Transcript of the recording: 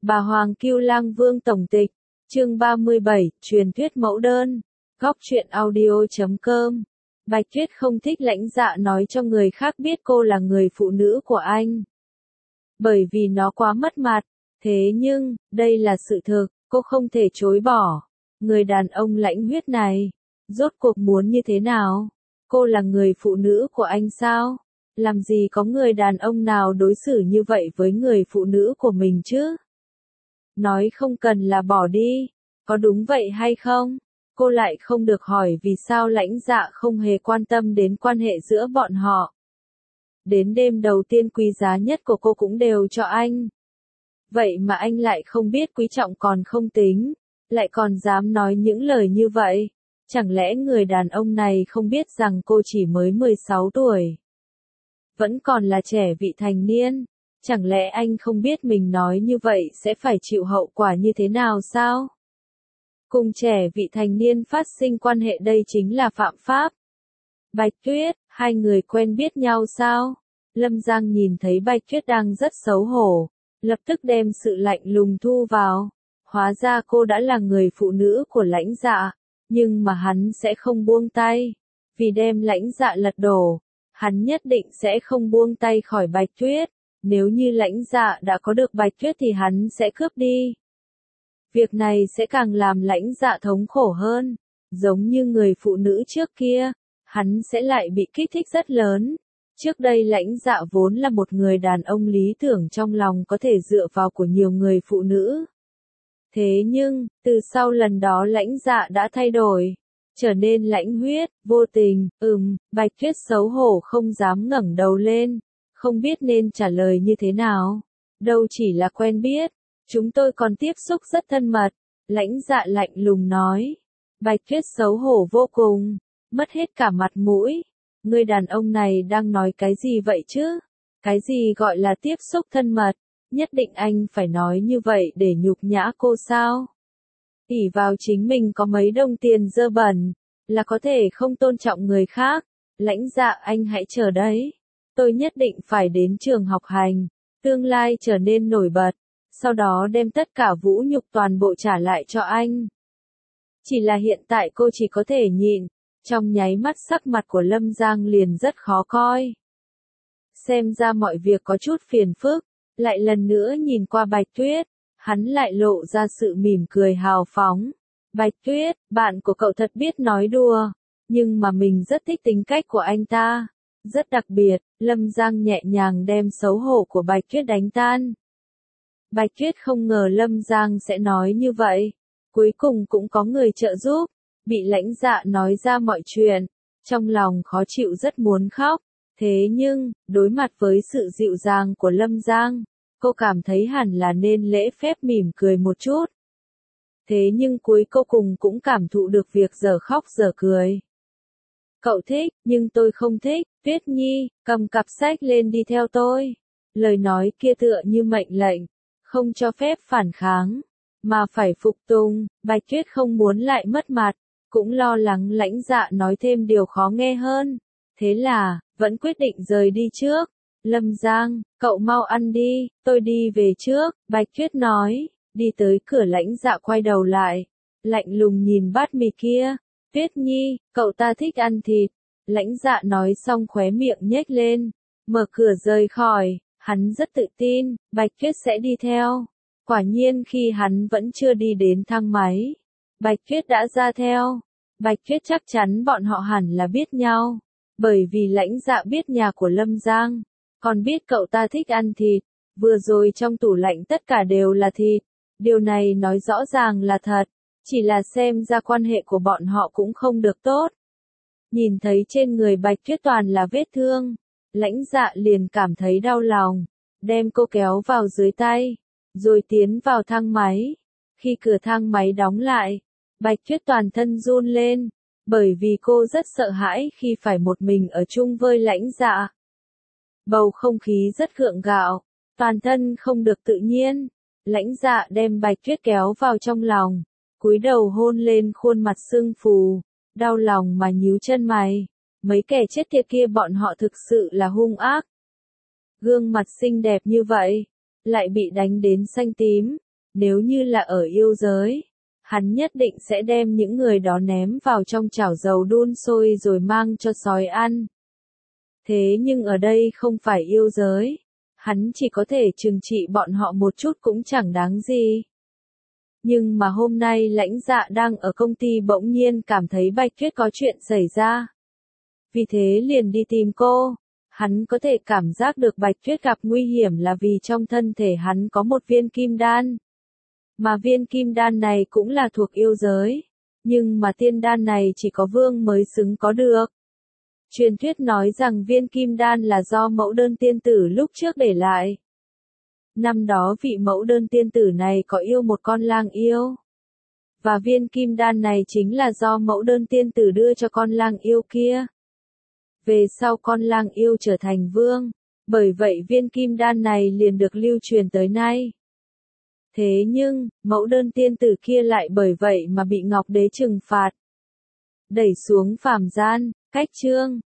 Bà Hoàng Cưu Lang Vương Tổng Tịch, chương 37, truyền thuyết mẫu đơn, góc truyện audio.com. Bạch Tuyết không thích Lãnh Dạ nói cho người khác biết cô là người phụ nữ của anh. Bởi vì nó quá mất mặt, thế nhưng, đây là sự thực, cô không thể chối bỏ. Người đàn ông lãnh huyết này, rốt cuộc muốn như thế nào? Cô là người phụ nữ của anh sao? Làm gì có người đàn ông nào đối xử như vậy với người phụ nữ của mình chứ? Nói không cần là bỏ đi, có đúng vậy hay không? Cô lại không được hỏi vì sao Lãnh Dạ không hề quan tâm đến quan hệ giữa bọn họ. Đến đêm đầu tiên quý giá nhất của cô cũng đều cho anh. Vậy mà anh lại không biết quý trọng còn không tính, lại còn dám nói những lời như vậy. Chẳng lẽ người đàn ông này không biết rằng cô chỉ mới 16 tuổi? Vẫn còn là trẻ vị thành niên. Chẳng lẽ anh không biết mình nói như vậy sẽ phải chịu hậu quả như thế nào sao? Cùng trẻ vị thành niên phát sinh quan hệ đây chính là phạm pháp. Bạch Tuyết, hai người quen biết nhau sao? Lâm Giang nhìn thấy Bạch Tuyết đang rất xấu hổ, lập tức đem sự lạnh lùng thu vào. Hóa ra cô đã là người phụ nữ của Lãnh Dạ, nhưng mà hắn sẽ không buông tay. Vì đem Lãnh Dạ lật đổ, hắn nhất định sẽ không buông tay khỏi Bạch Tuyết. Nếu như Lãnh Dạ đã có được Bạch Tuyết thì hắn sẽ cướp đi. Việc này sẽ càng làm Lãnh Dạ thống khổ hơn. Giống như người phụ nữ trước kia, hắn sẽ lại bị kích thích rất lớn. Trước đây Lãnh Dạ vốn là một người đàn ông lý tưởng trong lòng có thể dựa vào của nhiều người phụ nữ. Thế nhưng, từ sau lần đó Lãnh Dạ đã thay đổi, trở nên lãnh huyết, vô tình. Bạch Tuyết xấu hổ không dám ngẩng đầu lên, không biết nên trả lời như thế nào. Đâu chỉ là quen biết, chúng tôi còn tiếp xúc rất thân mật. Lãnh Dạ lạnh lùng nói. Bạch Tuyết xấu hổ vô cùng, mất hết cả mặt mũi. Người đàn ông này đang nói cái gì vậy chứ? Cái gì gọi là tiếp xúc thân mật? Nhất định anh phải nói như vậy để nhục nhã cô sao? ỷ vào chính mình có mấy đồng tiền dơ bẩn, là có thể không tôn trọng người khác. Lãnh Dạ, anh hãy chờ đấy. Tôi nhất định phải đến trường học hành, tương lai trở nên nổi bật, sau đó đem tất cả vũ nhục toàn bộ trả lại cho anh. Chỉ là hiện tại cô chỉ có thể nhịn. Trong nháy mắt sắc mặt của Lâm Giang liền rất khó coi. Xem ra mọi việc có chút phiền phức, lại lần nữa nhìn qua Bạch Tuyết, hắn lại lộ ra sự mỉm cười hào phóng. Bạch Tuyết, bạn của cậu thật biết nói đùa, nhưng mà mình rất thích tính cách của anh ta. Rất đặc biệt, Lâm Giang nhẹ nhàng đem xấu hổ của Bạch Tuyết đánh tan. Bạch Tuyết không ngờ Lâm Giang sẽ nói như vậy. Cuối cùng cũng có người trợ giúp. Bị Lãnh Dạ nói ra mọi chuyện, trong lòng khó chịu rất muốn khóc. Thế nhưng, đối mặt với sự dịu dàng của Lâm Giang, cô cảm thấy hẳn là nên lễ phép mỉm cười một chút. Thế nhưng cuối cùng cũng cảm thụ được việc giờ khóc giờ cười. Cậu thích, nhưng tôi không thích. Tuyết Nhi, cầm cặp sách lên đi theo tôi. Lời nói kia tựa như mệnh lệnh, không cho phép phản kháng, mà phải phục tùng. Bạch Tuyết không muốn lại mất mặt, cũng lo lắng Lãnh Dạ nói thêm điều khó nghe hơn. Thế là, vẫn quyết định rời đi trước. Lâm Giang, cậu mau ăn đi, tôi đi về trước. Bạch Tuyết nói, đi tới cửa Lãnh Dạ quay đầu lại, lạnh lùng nhìn bát mì kia. Tuyết Nhi, cậu ta thích ăn thịt. Lãnh Dạ nói xong khóe miệng nhếch lên, mở cửa rời khỏi. Hắn rất tự tin, Bạch Tuyết sẽ đi theo. Quả nhiên khi hắn vẫn chưa đi đến thang máy, Bạch Tuyết đã ra theo. Bạch Tuyết chắc chắn bọn họ hẳn là biết nhau, bởi vì Lãnh Dạ biết nhà của Lâm Giang, còn biết cậu ta thích ăn thịt. Vừa rồi trong tủ lạnh tất cả đều là thịt. Điều này nói rõ ràng là thật, chỉ là xem ra quan hệ của bọn họ cũng không được tốt. Nhìn thấy trên người Bạch Tuyết toàn là vết thương, Lãnh Dạ liền cảm thấy đau lòng, đem cô kéo vào dưới tay, rồi tiến vào thang máy. Khi cửa thang máy đóng lại, Bạch Tuyết toàn thân run lên, bởi vì cô rất sợ hãi khi phải một mình ở chung với Lãnh Dạ. Bầu không khí rất gượng gạo, toàn thân không được tự nhiên. Lãnh Dạ đem Bạch Tuyết kéo vào trong lòng, cúi đầu hôn lên khuôn mặt sưng phù, đau lòng mà nhíu chân mày. Mấy kẻ chết tiệt kia bọn họ thực sự là hung ác. Gương mặt xinh đẹp như vậy, lại bị đánh đến xanh tím, Nếu như là ở yêu giới, hắn nhất định sẽ đem những người đó ném vào trong chảo dầu đun sôi rồi mang cho sói ăn. Thế nhưng ở đây không phải yêu giới, hắn chỉ có thể trừng trị bọn họ một chút cũng chẳng đáng gì. Nhưng mà hôm nay Lãnh Dạ đang ở công ty bỗng nhiên cảm thấy Bạch Tuyết có chuyện xảy ra. Vì thế liền đi tìm cô. Hắn có thể cảm giác được Bạch Tuyết gặp nguy hiểm là vì trong thân thể hắn có một viên kim đan. Mà viên kim đan này cũng là thuộc yêu giới. Nhưng mà tiên đan này chỉ có vương mới xứng có được. Truyền thuyết nói rằng viên kim đan là do mẫu đơn tiên tử lúc trước để lại. Năm đó vị mẫu đơn tiên tử này có yêu một con lang yêu. Và viên kim đan này chính là do mẫu đơn tiên tử đưa cho con lang yêu kia. Về sau con lang yêu trở thành vương, bởi vậy viên kim đan này liền được lưu truyền tới nay. Thế nhưng, mẫu đơn tiên tử kia lại bởi vậy mà bị Ngọc Đế trừng phạt. Đẩy xuống phàm gian, cách chương.